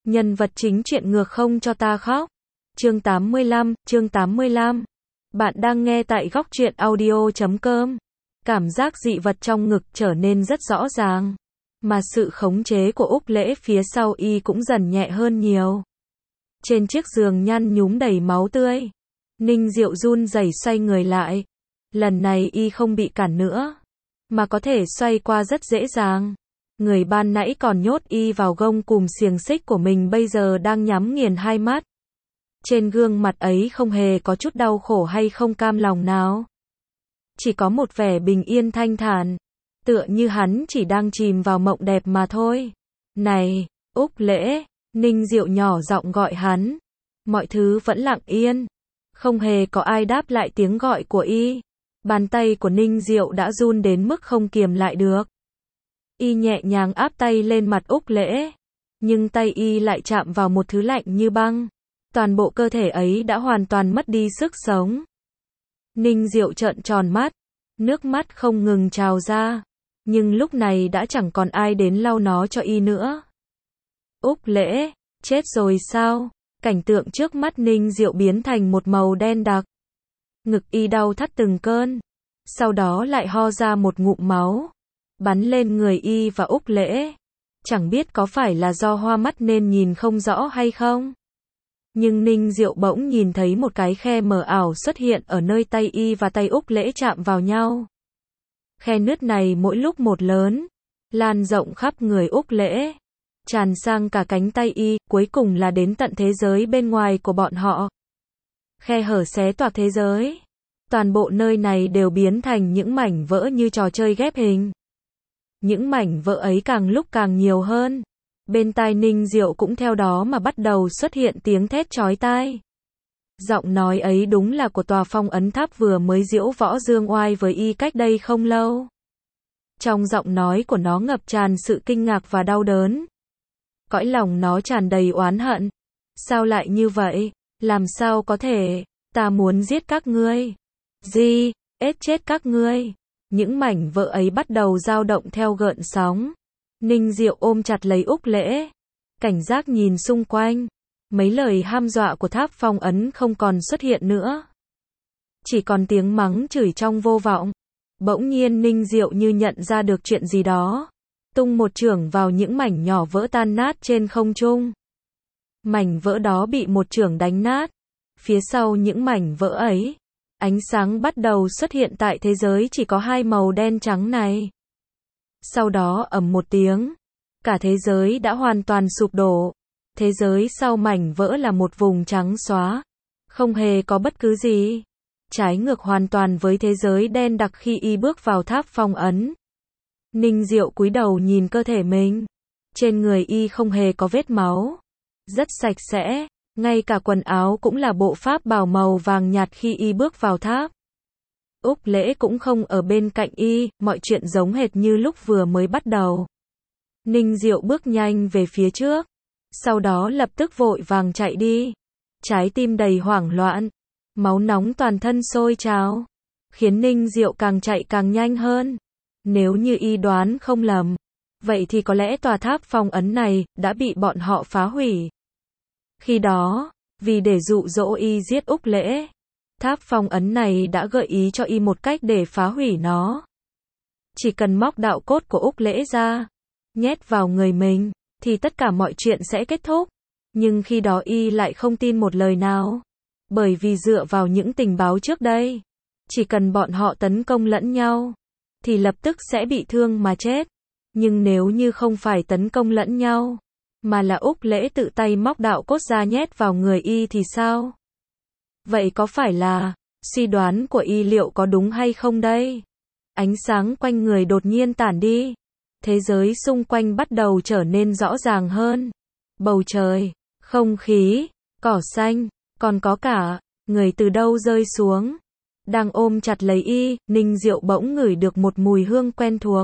Nhân vật chính truyện ngược không cho ta khóc. Chương 85. Bạn đang nghe tại góc truyện audio.com. Cảm giác dị vật trong ngực trở nên rất rõ ràng. Mà sự khống chế của Úc Lễ phía sau y cũng dần nhẹ hơn nhiều. Trên chiếc giường nhăn nhúm đầy máu tươi. Ninh Diệu run rẩy xoay người lại. Lần này y không bị cản nữa. Mà có thể xoay qua rất dễ dàng. Người ban nãy còn nhốt y vào gông cùm xiềng xích của mình bây giờ đang nhắm nghiền hai mắt. Trên gương mặt ấy không hề có chút đau khổ hay không cam lòng nào. Chỉ có một vẻ bình yên thanh thản. Tựa như hắn chỉ đang chìm vào mộng đẹp mà thôi. Này, Úc Lễ, Ninh Diệu nhỏ giọng gọi hắn. Mọi thứ vẫn lặng yên. Không hề có ai đáp lại tiếng gọi của y. Bàn tay của Ninh Diệu đã run đến mức không kiềm lại được. Y nhẹ nhàng áp tay lên mặt Úc Lễ. Nhưng tay y lại chạm vào một thứ lạnh như băng. Toàn bộ cơ thể ấy đã hoàn toàn mất đi sức sống. Ninh Diệu trợn tròn mắt. Nước mắt không ngừng trào ra. Nhưng lúc này đã chẳng còn ai đến lau nó cho y nữa. Úc Lễ, chết rồi sao? Cảnh tượng trước mắt Ninh Diệu biến thành một màu đen đặc. Ngực y đau thắt từng cơn. Sau đó lại ho ra một ngụm máu. Bắn lên người y và Úc Lễ. Chẳng biết có phải là do hoa mắt nên nhìn không rõ hay không. Nhưng Ninh Diệu bỗng nhìn thấy một cái khe mờ ảo xuất hiện ở nơi tay y và tay Úc Lễ chạm vào nhau. Khe nứt này mỗi lúc một lớn, lan rộng khắp người Úc Lễ, tràn sang cả cánh tay y, cuối cùng là đến tận thế giới bên ngoài của bọn họ. Khe hở xé toạc thế giới. Toàn bộ nơi này đều biến thành những mảnh vỡ như trò chơi ghép hình. Những mảnh vỡ ấy càng lúc càng nhiều hơn. Bên tai Ninh Diệu cũng theo đó mà bắt đầu xuất hiện tiếng thét chói tai. Giọng nói ấy đúng là của tòa phong ấn tháp vừa mới diễu võ dương oai với y cách đây không lâu. Trong giọng nói của nó ngập tràn sự kinh ngạc và đau đớn. Cõi lòng nó tràn đầy oán hận. Sao lại như vậy? Làm sao có thể? Ta muốn giết các ngươi. Ết chết các ngươi. Những mảnh vỡ ấy bắt đầu dao động theo gợn sóng. Ninh Diệu ôm chặt lấy Úc Lễ. Cảnh giác nhìn xung quanh. Mấy lời ham dọa của tháp phong ấn không còn xuất hiện nữa. Chỉ còn tiếng mắng chửi trong vô vọng. Bỗng nhiên Ninh Diệu như nhận ra được chuyện gì đó. Tung một chưởng vào những mảnh nhỏ vỡ tan nát trên không trung. Mảnh vỡ đó bị một chưởng đánh nát. Phía sau những mảnh vỡ ấy, ánh sáng bắt đầu xuất hiện tại thế giới chỉ có hai màu đen trắng này. Sau đó ầm một tiếng, cả thế giới đã hoàn toàn sụp đổ. Thế giới sau mảnh vỡ là một vùng trắng xóa, không hề có bất cứ gì. Trái ngược hoàn toàn với thế giới đen đặc khi y bước vào tháp phong ấn. Ninh Diệu cúi đầu nhìn cơ thể mình. Trên người y không hề có vết máu. Rất sạch sẽ, ngay cả quần áo cũng là bộ pháp bào màu vàng nhạt khi y bước vào tháp. Úc Lễ cũng không ở bên cạnh y, mọi chuyện giống hệt như lúc vừa mới bắt đầu. Ninh Diệu bước nhanh về phía trước. Sau đó lập tức vội vàng chạy đi. Trái tim đầy hoảng loạn. Máu nóng toàn thân sôi trào. Khiến Ninh Diệu càng chạy càng nhanh hơn. Nếu như y đoán không lầm. Vậy thì có lẽ tòa tháp phong ấn này đã bị bọn họ phá hủy. Khi đó, vì để dụ dỗ y giết Úc Lễ, tháp phong ấn này đã gợi ý cho y một cách để phá hủy nó. Chỉ cần móc đạo cốt của Úc Lễ ra, nhét vào người mình, thì tất cả mọi chuyện sẽ kết thúc. Nhưng khi đó y lại không tin một lời nào. Bởi vì dựa vào những tình báo trước đây, chỉ cần bọn họ tấn công lẫn nhau, thì lập tức sẽ bị thương mà chết. Nhưng nếu như không phải tấn công lẫn nhau, mà là Úc Lễ tự tay móc đạo cốt ra nhét vào người y thì sao? Vậy có phải là suy đoán của y liệu có đúng hay không đây? Ánh sáng quanh người đột nhiên tản đi. Thế giới xung quanh bắt đầu trở nên rõ ràng hơn. Bầu trời, không khí, cỏ xanh, còn có cả người từ đâu rơi xuống. Đang ôm chặt lấy y, Ninh Diệu bỗng ngửi được một mùi hương quen thuộc.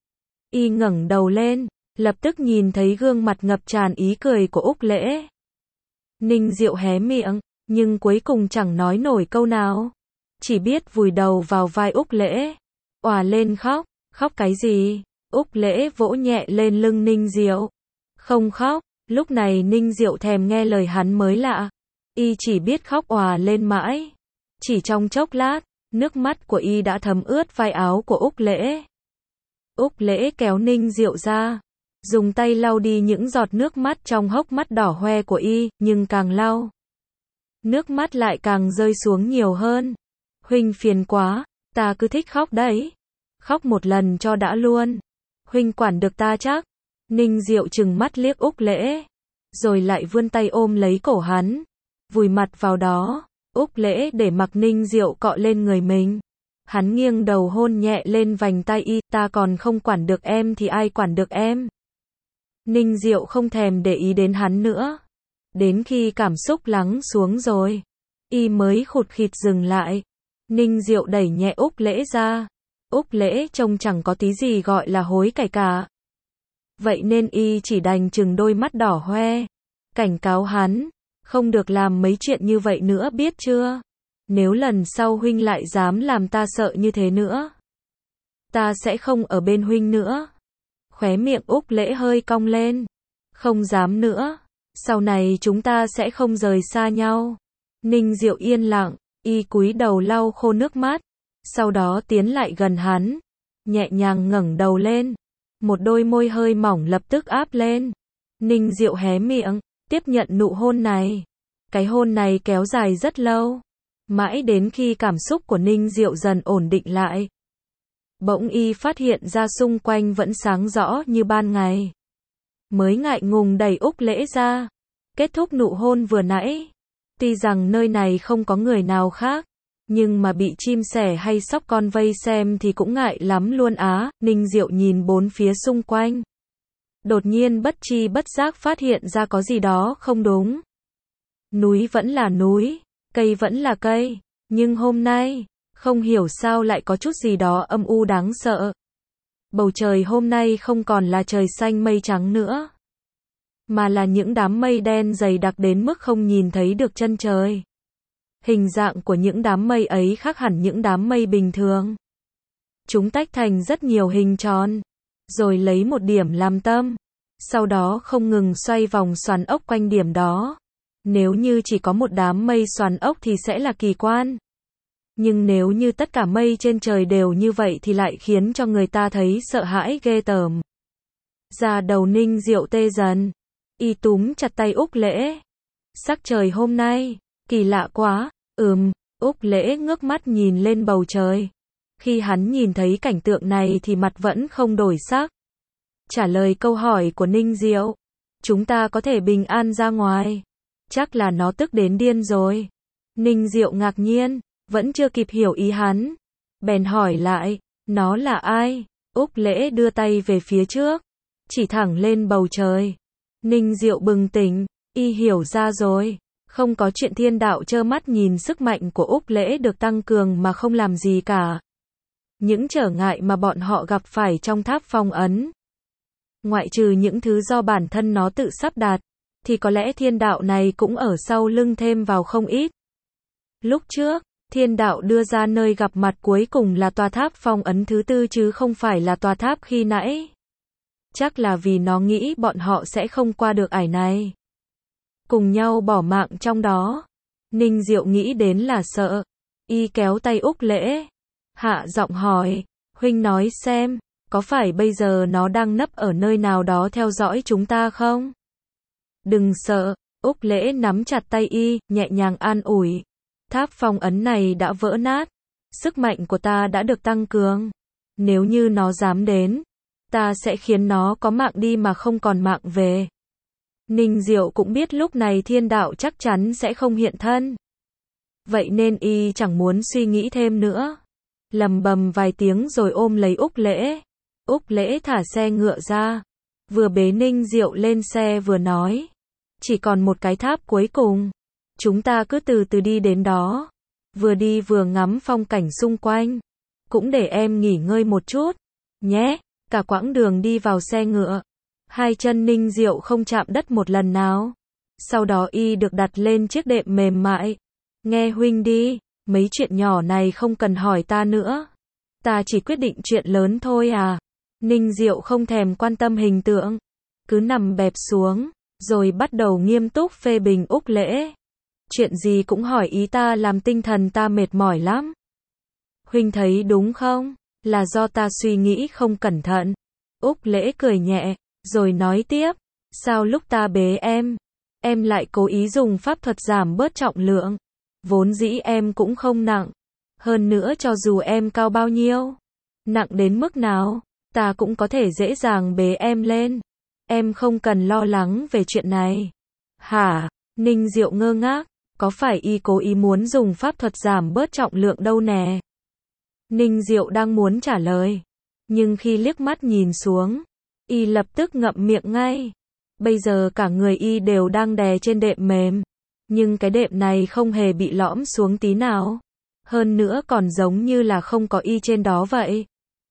Y ngẩng đầu lên, lập tức nhìn thấy gương mặt ngập tràn ý cười của Úc Lễ. Ninh Diệu hé miệng, nhưng cuối cùng chẳng nói nổi câu nào. Chỉ biết vùi đầu vào vai Úc Lễ. Òa lên khóc. Khóc cái gì? Úc Lễ vỗ nhẹ lên lưng Ninh Diệu. Không khóc, Lúc này Ninh Diệu thèm nghe lời hắn mới lạ. Y chỉ biết khóc òa lên mãi. Chỉ trong chốc lát, nước mắt của Y đã thấm ướt vai áo của Úc Lễ. Úc Lễ kéo Ninh Diệu ra, dùng tay lau đi những giọt nước mắt trong hốc mắt đỏ hoe của Y, nhưng càng lau, nước mắt lại càng rơi xuống nhiều hơn. Huynh phiền quá, ta cứ thích khóc đấy. Khóc một lần cho đã luôn. Huynh quản được ta chắc. Ninh Diệu trừng mắt liếc Úc Lễ, rồi lại vươn tay ôm lấy cổ hắn, vùi mặt vào đó. Úc Lễ để mặc Ninh Diệu cọ lên người mình. Hắn nghiêng đầu hôn nhẹ lên vành tai Y, ta còn không quản được em thì ai quản được em. Ninh Diệu không thèm để ý đến hắn nữa. Đến khi cảm xúc lắng xuống rồi, Y mới khụt khịt dừng lại. Ninh Diệu đẩy nhẹ Úc Lễ ra. Úc Lễ trông chẳng có tí gì gọi là hối cải cả. Vậy nên Y chỉ đành chừng đôi mắt đỏ hoe, cảnh cáo hắn, không được làm mấy chuyện như vậy nữa biết chưa? Nếu lần sau huynh lại dám làm ta sợ như thế nữa, ta sẽ không ở bên huynh nữa. Khóe miệng Úc Lễ hơi cong lên. Không dám nữa. Sau này chúng ta sẽ không rời xa nhau. Ninh Diệu yên lặng, Y cúi đầu lau khô nước mắt, sau đó tiến lại gần hắn, nhẹ nhàng ngẩng đầu lên. Một đôi môi hơi mỏng lập tức áp lên. Ninh Diệu hé miệng, tiếp nhận nụ hôn này. Cái hôn này kéo dài rất lâu, mãi đến khi cảm xúc của Ninh Diệu dần ổn định lại. Bỗng Y phát hiện ra xung quanh vẫn sáng rõ như ban ngày. Mới ngại ngùng đẩy Úc Lễ ra, kết thúc nụ hôn vừa nãy. Tuy rằng nơi này không có người nào khác, nhưng mà bị chim sẻ hay sóc con vây xem thì cũng ngại lắm luôn á. Ninh Diệu nhìn bốn phía xung quanh. Đột nhiên bất tri bất giác phát hiện ra có gì đó không đúng. Núi vẫn là núi, cây vẫn là cây, nhưng hôm nay, không hiểu sao lại có chút gì đó âm u đáng sợ. Bầu trời hôm nay không còn là trời xanh mây trắng nữa, mà là những đám mây đen dày đặc đến mức không nhìn thấy được chân trời. Hình dạng của những đám mây ấy khác hẳn những đám mây bình thường. Chúng tách thành rất nhiều hình tròn, rồi lấy một điểm làm tâm, sau đó không ngừng xoay vòng xoắn ốc quanh điểm đó. Nếu như chỉ có một đám mây xoắn ốc thì sẽ là kỳ quan. Nhưng nếu như tất cả mây trên trời đều như vậy thì lại khiến cho người ta thấy sợ hãi ghê tởm. Da đầu Ninh Diệu tê dần. Y túm chặt tay Úc Lễ. Sắc trời hôm nay, kỳ lạ quá. Úc Lễ ngước mắt nhìn lên bầu trời. Khi hắn nhìn thấy cảnh tượng này thì mặt vẫn không đổi sắc. Trả lời câu hỏi của Ninh Diệu. Chúng ta có thể bình an ra ngoài. Chắc là nó tức đến điên rồi. Ninh Diệu ngạc nhiên, vẫn chưa kịp hiểu ý hắn. Bèn hỏi lại, nó là ai? Úc Lễ đưa tay về phía trước, chỉ thẳng lên bầu trời. Ninh Diệu bừng tỉnh, Y hiểu ra rồi. Không có chuyện thiên đạo trơ mắt nhìn sức mạnh của Úc Lễ được tăng cường mà không làm gì cả. Những trở ngại mà bọn họ gặp phải trong tháp phong ấn, ngoại trừ những thứ do bản thân nó tự sắp đặt, thì có lẽ thiên đạo này cũng ở sau lưng thêm vào không ít. Lúc trước, thiên đạo đưa ra nơi gặp mặt cuối cùng là tòa tháp phong ấn thứ tư chứ không phải là tòa tháp khi nãy. Chắc là vì nó nghĩ bọn họ sẽ không qua được ải này, cùng nhau bỏ mạng trong đó. Ninh Diệu nghĩ đến là sợ. Y kéo tay Úc Lễ, hạ giọng hỏi, huynh nói xem, có phải bây giờ nó đang nấp ở nơi nào đó theo dõi chúng ta không? Đừng sợ. Úc Lễ nắm chặt tay Y, nhẹ nhàng an ủi. Tháp phong ấn này đã vỡ nát, sức mạnh của ta đã được tăng cường. Nếu như nó dám đến, ta sẽ khiến nó có mạng đi mà không còn mạng về. Ninh Diệu cũng biết lúc này thiên đạo chắc chắn sẽ không hiện thân. Vậy nên Y chẳng muốn suy nghĩ thêm nữa. Lầm bầm vài tiếng rồi ôm lấy Úc Lễ. Úc Lễ thả xe ngựa ra, vừa bế Ninh Diệu lên xe vừa nói. Chỉ còn một cái tháp cuối cùng. Chúng ta cứ từ từ đi đến đó. Vừa đi vừa ngắm phong cảnh xung quanh. Cũng để em nghỉ ngơi một chút, nhé. Cả quãng đường đi vào xe ngựa, hai chân Ninh Diệu không chạm đất một lần nào. Sau đó Y được đặt lên chiếc đệm mềm mại. Nghe huynh đi, mấy chuyện nhỏ này không cần hỏi ta nữa. Ta chỉ quyết định chuyện lớn thôi à. Ninh Diệu không thèm quan tâm hình tượng, cứ nằm bẹp xuống, rồi bắt đầu nghiêm túc phê bình Úc Lễ. Chuyện gì cũng hỏi ý ta làm tinh thần ta mệt mỏi lắm. Huynh thấy đúng không? Là do ta suy nghĩ không cẩn thận. Úc Lễ cười nhẹ, rồi nói tiếp. Sao lúc ta bế em lại cố ý dùng pháp thuật giảm bớt trọng lượng? Vốn dĩ em cũng không nặng. Hơn nữa cho dù em cao bao nhiêu, nặng đến mức nào, ta cũng có thể dễ dàng bế em lên. Em không cần lo lắng về chuyện này. Hả? Ninh Diệu ngơ ngác. Có phải y cố ý muốn dùng pháp thuật giảm bớt trọng lượng đâu nè? Ninh Diệu đang muốn trả lời. Nhưng khi liếc mắt nhìn xuống, y lập tức ngậm miệng ngay. Bây giờ cả người y đều đang đè trên đệm mềm. Nhưng cái đệm này không hề bị lõm xuống tí nào. Hơn nữa còn giống như là không có y trên đó vậy.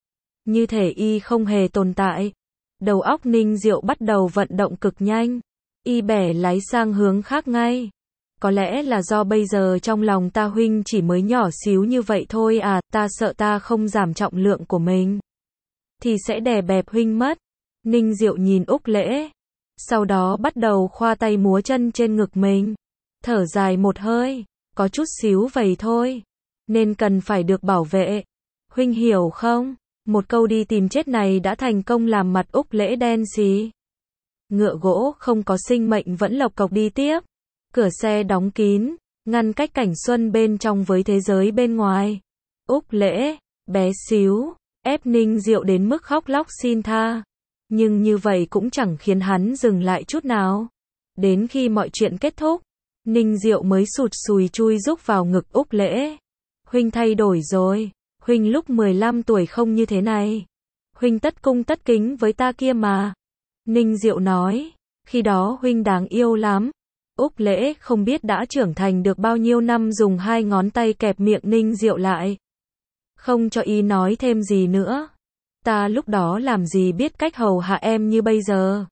Như thể y không hề tồn tại. Đầu óc Ninh Diệu bắt đầu vận động cực nhanh. Y bẻ lái sang hướng khác ngay. Có lẽ là do bây giờ trong lòng ta huynh chỉ mới nhỏ xíu như vậy thôi à, ta sợ ta không giảm trọng lượng của mình thì sẽ đè bẹp huynh mất. Ninh Diệu nhìn Úc Lễ. Sau đó bắt đầu khoa tay múa chân trên ngực mình. Thở dài một hơi. Có chút xíu vậy thôi. Nên cần phải được bảo vệ. Huynh hiểu không? Một câu đi tìm chết này đã thành công làm mặt Úc Lễ đen xì. Ngựa gỗ không có sinh mệnh vẫn lộc cộc đi tiếp. Cửa xe đóng kín, ngăn cách cảnh xuân bên trong với thế giới bên ngoài. Úc Lễ, bé xíu, ép Ninh Diệu đến mức khóc lóc xin tha. Nhưng như vậy cũng chẳng khiến hắn dừng lại chút nào. Đến khi mọi chuyện kết thúc, Ninh Diệu mới sụt sùi chui rúc vào ngực Úc Lễ. Huynh thay đổi rồi, huynh lúc 15 tuổi không như thế này. Huynh tất cung tất kính với ta kia mà. Ninh Diệu nói, khi đó huynh đáng yêu lắm. Úc Lễ không biết đã trưởng thành được bao nhiêu năm dùng hai ngón tay kẹp miệng Ninh Diệu lại. Không cho y nói thêm gì nữa. Ta lúc đó làm gì biết cách hầu hạ em như bây giờ.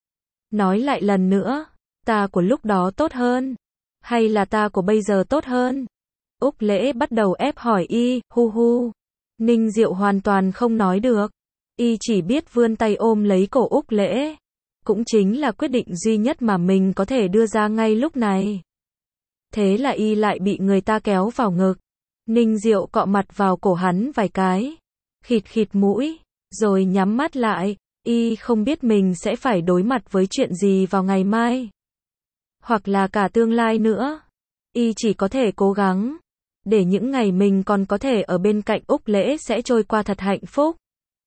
Nói lại lần nữa, ta của lúc đó tốt hơn. Hay là ta của bây giờ tốt hơn? Úc Lễ bắt đầu ép hỏi y, hu hu. Ninh Diệu hoàn toàn không nói được. Y chỉ biết vươn tay ôm lấy cổ Úc Lễ. Cũng chính là quyết định duy nhất mà mình có thể đưa ra ngay lúc này. Thế là y lại bị người ta kéo vào ngực. Ninh Diệu cọ mặt vào cổ hắn vài cái. Khịt khịt mũi. Rồi nhắm mắt lại. Y không biết mình sẽ phải đối mặt với chuyện gì vào ngày mai. Hoặc là cả tương lai nữa. Y chỉ có thể cố gắng. Để những ngày mình còn có thể ở bên cạnh Úc Lễ sẽ trôi qua thật hạnh phúc.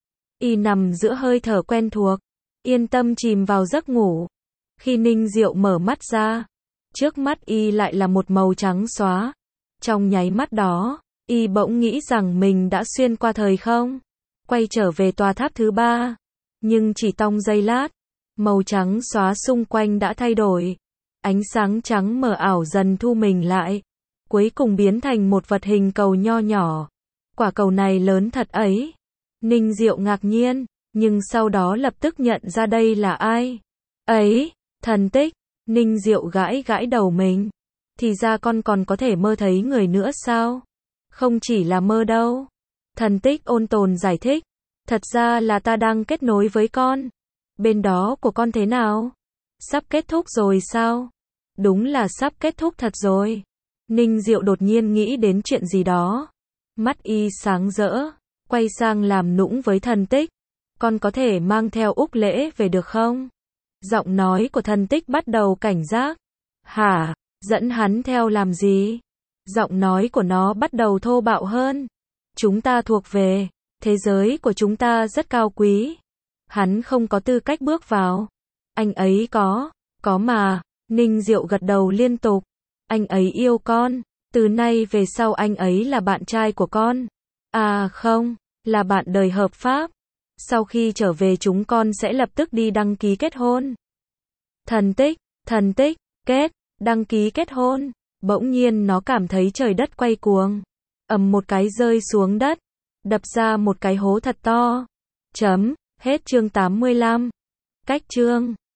Y nằm giữa hơi thở quen thuộc. Yên tâm chìm vào giấc ngủ. Khi Ninh Diệu mở mắt ra, trước mắt y lại là một màu trắng xóa. Trong nháy mắt đó, y bỗng nghĩ rằng mình đã xuyên qua thời không, quay trở về tòa tháp thứ 3. Nhưng chỉ trong giây lát, màu trắng xóa xung quanh đã thay đổi. Ánh sáng trắng mờ ảo dần thu mình lại, cuối cùng biến thành một vật hình cầu nho nhỏ. Quả cầu này lớn thật ấy. Ninh Diệu ngạc nhiên. Nhưng sau đó lập tức nhận ra đây là ai. Ấy, thần tích. Ninh Diệu gãi gãi đầu mình. Thì ra con còn có thể mơ thấy người nữa sao? Không chỉ là mơ đâu. Thần tích ôn tồn giải thích. Thật ra là ta đang kết nối với con. Bên đó của con thế nào? Sắp kết thúc rồi sao? Đúng là sắp kết thúc thật rồi. Ninh Diệu đột nhiên nghĩ đến chuyện gì đó. Mắt y sáng rỡ. Quay sang làm nũng với thần tích. Con có thể mang theo Úc Lễ về được không? Giọng nói của thần tích bắt đầu cảnh giác. Hả? Dẫn hắn theo làm gì? Giọng nói của nó bắt đầu thô bạo hơn. Chúng ta thuộc về. Thế giới của chúng ta rất cao quý. Hắn không có tư cách bước vào. Anh ấy có mà. Ninh Diệu gật đầu liên tục. Anh ấy yêu con. Từ nay về sau anh ấy là bạn trai của con. À không, là bạn đời hợp pháp. Sau khi trở về chúng con sẽ lập tức đi đăng ký kết hôn. Thần tích, đăng ký kết hôn. Bỗng nhiên nó cảm thấy trời đất quay cuồng. Ầm một cái rơi xuống đất. Đập ra một cái hố thật to. Hết chương 85. Cách chương